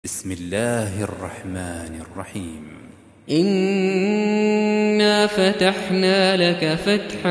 بسم الله الرحمن الرحيم. إنا فتحنا لك فتحا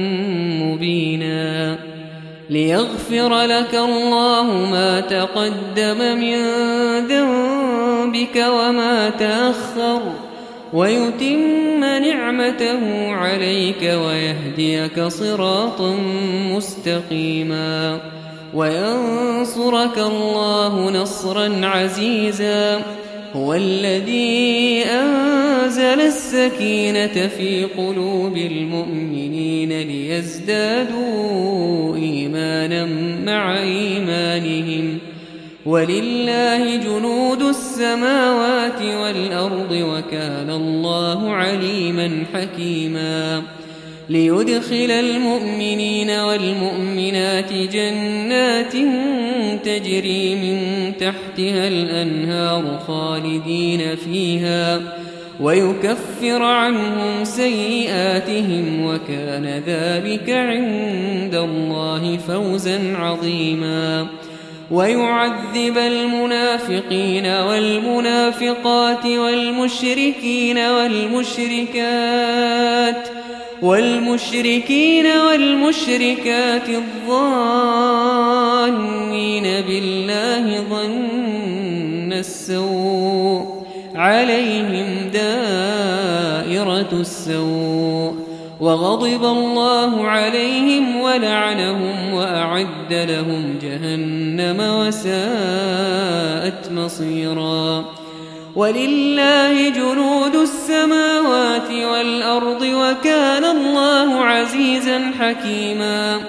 مبينا ليغفر لك الله ما تقدم من ذنبك وما تأخر ويتم نعمته عليك ويهديك صراطا مستقيما وينصرك الله نصرا عزيزا. هو الذي أنزل السكينة في قلوب المؤمنين ليزدادوا إيمانا مع إيمانهم ولله جنود السماوات والأرض وكان الله عليما حكيما. ليدخل المؤمنين والمؤمنات جنات تجري من تحتها الأنهار خالدين فيها ويكفر عنهم سيئاتهم وكان ذلك عند الله فوزا عظيما. ويعذب المنافقين والمنافقات والمشركين والمشركات الظانين بالله ظن السوء عليهم دائرة السوء وغضب الله عليهم ولعنهم وأعد لهم جهنم وساءت مصيرا. ولله جنود السماوات والأرض وكان الله عزيزا حكيما.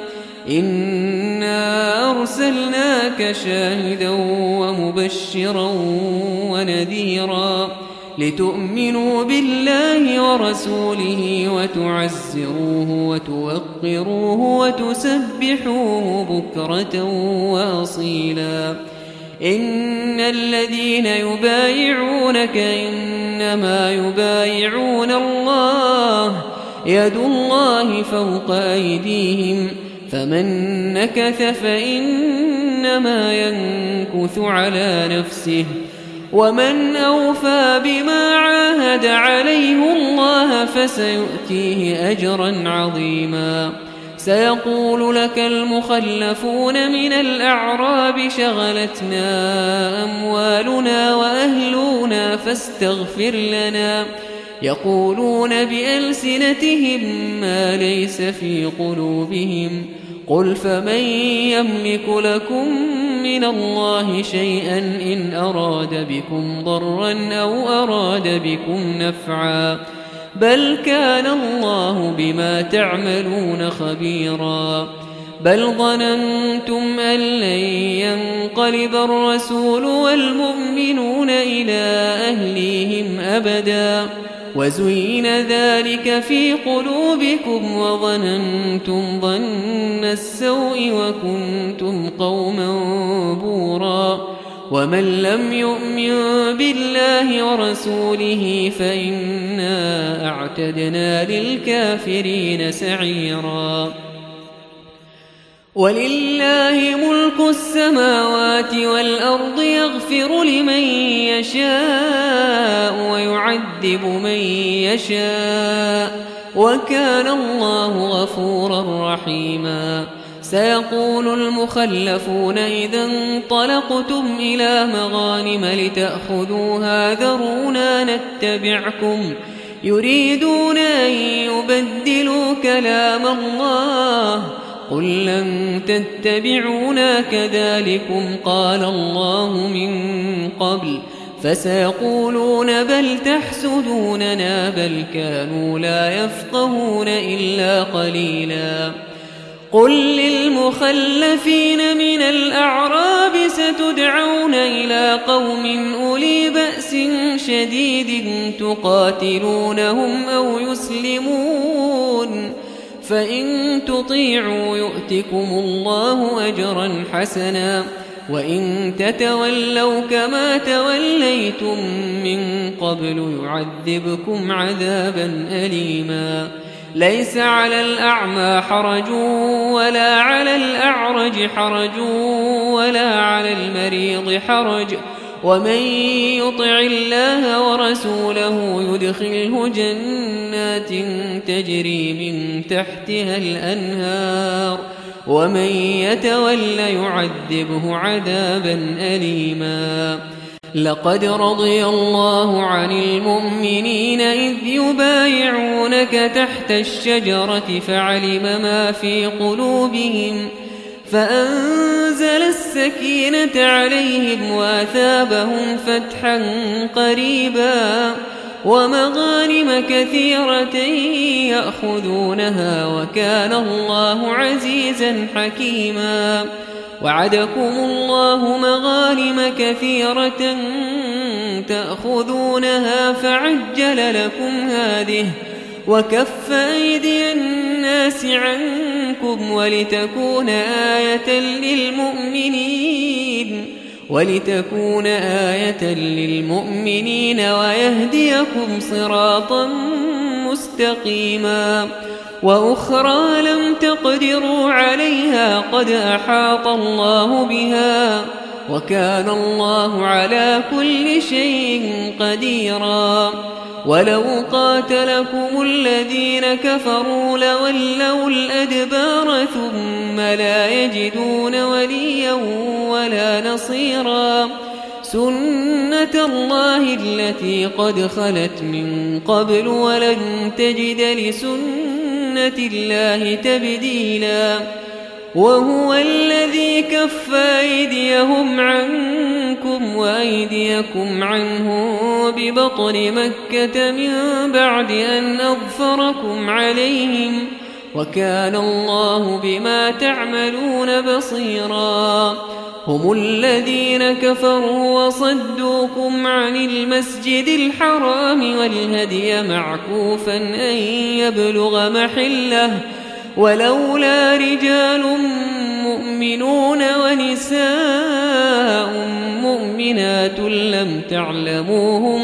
إنا أرسلناك شاهدا ومبشرا ونذيرا لتؤمنوا بالله ورسوله وتعزروه وتوقروه وتسبحوه بكرة وأصيلا. إن الذين يبايعونك إنما يبايعون الله يد الله فوق أيديهم فمن نكث فإنما ينكث على نفسه ومن أوفى بما عاهد عليه الله فسيؤتيه أجرا عظيما. سيقول لك المخلفون من الأعراب شغلتنا أموالنا وأهلنا فاستغفر لنا يقولون بألسنتهم ما ليس في قلوبهم قل فمن يملك لكم من الله شيئا إن أراد بكم ضرا أو أراد بكم نفعا بل كان الله بما تعملون خبيرا. بل ظننتم أن لن ينقلب الرسول والمؤمنون إلى أهليهم أبدا وزين ذلك في قلوبكم وظننتم ظن السوء وكنتم قوما بورا. ومن لم يؤمن بالله ورسوله فإنا أعتدنا للكافرين سعيرا. ولله ملك السماوات والأرض يغفر لمن يشاء ويعذب من يشاء وكان الله غفورا رحيما. سيقول المخلفون إذا انطلقتم إلى مغانم لتأخذوها ذرونا نتبعكم يريدون أن يبدلوا كلام الله قل لن تتبعونا كذلكم قال الله من قبل فسيقولون بل تحسدوننا بل كانوا لا يفقهون إلا قليلا. قل للمخلفين من الأعراب ستدعون إلى قوم أولي بأس شديد تقاتلونهم أو يسلمون فإن تطيعوا يؤتكم الله أجرا حسنا وإن تتولوا كما توليتم من قبل يعذبكم عذابا أليما. ليس على الأعمى حرج ولا على الأعرج حرج ولا على المريض حرج ومن يطع الله ورسوله يدخله جنات تجري من تحتها الأنهار ومن يتول يعذبه عذابا أليما. لقد رضي الله عن المؤمنين إذ يبايعونك تحت الشجرة فعلم ما في قلوبهم فأنزل السكينة عليهم وأثابهم فتحا قريبا ومغانم كثيرة يأخذونها وكان الله عزيزا حكيما. وعدكم الله مغانم كثيرة تأخذونها فعجل لكم هذه وكف أيدي الناس عنكم ولتكون آية للمؤمنين ويهديكم صراطا مستقيما. وأخرى لم تقدروا عليها قد أحاط الله بها وكان الله على كل شيء قديرا. ولو قاتلكم الذين كفروا لولوا الأدبار ثم لا يجدون وليا ولا نصيرا. سنة الله التي قد خلت من قبل ولن تجد لسنة الله تبديلا. وهو الذي كف أيديهم عنكم وأيديكم عنهم ببطن مكة من بعد أن أظفركم عليهم وكان الله بما تعملون بصيرا. هم الذين كفروا وصدوكم عن المسجد الحرام والهدي معكوفا أن يبلغ محله ولولا رجال مؤمنون ونساء مؤمنات لم تعلموهم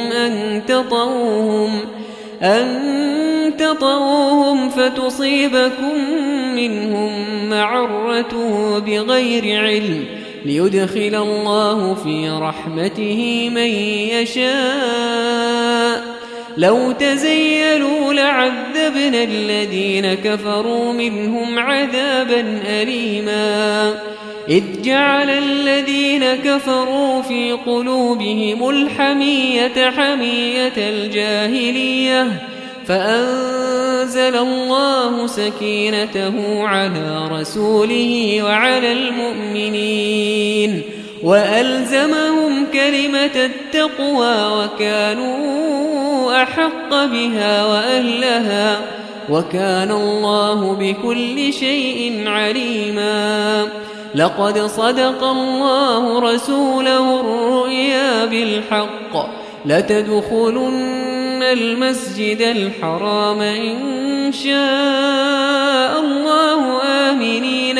أن تطؤوهم فتصيبكم منهم معرة بغير علم ليدخل الله في رحمته من يشاء. لو تزيلوا لعذبنا الذين كفروا منهم عذابا أليما. إذ جعل الذين كفروا في قلوبهم الحمية حمية الجاهلية فأنزل الله سكينته على رسوله وعلى المؤمنين وألزمهم كلمة التقوى وكانوا أحق بها وأهلها وكان الله بكل شيء عليما. لقد صدق الله رسوله الرؤيا بالحق لتدخلن المسجد الحرام إن شاء الله آمنين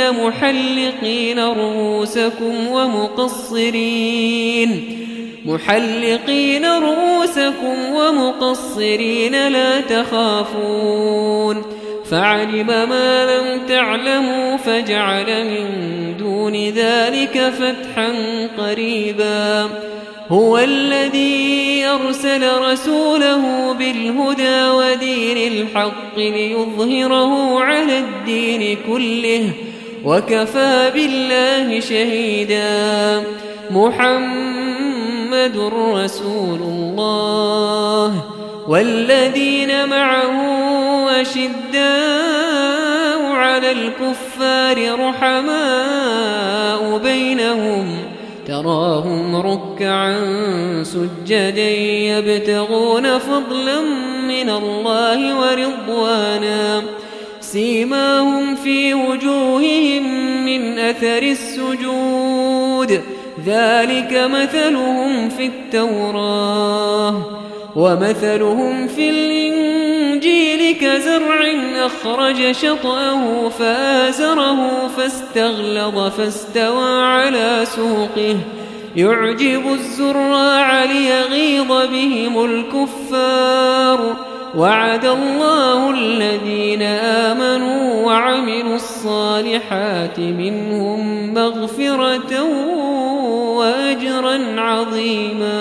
محلقين رؤوسكم ومقصرين لا تخافون فعلم ما لم تعلموا فجعل من دون ذلك فتحا قريبا. هو الذي أرسل رسوله بالهدى ودين الحق ليظهره على الدين كله وكفى بالله شهيدا. محمد رسول الله والذين معه أشداء على الكفار رحماء بينهم تراهم ركعا سجدا يبتغون فضلا من الله ورضوانا سيماهم في وجوههم من أثر السجود ذلك مثلهم في التوراة ومثلهم في الإنجيل كزرع أخرج شطأه فآزره فاستغلظ فاستوى على سوقه يعجب الزراع ليغيظ بهم الكفار. وعد الله الذين آمنوا وعملوا الصالحات منهم مغفرة وأجرا عظيما. رحيما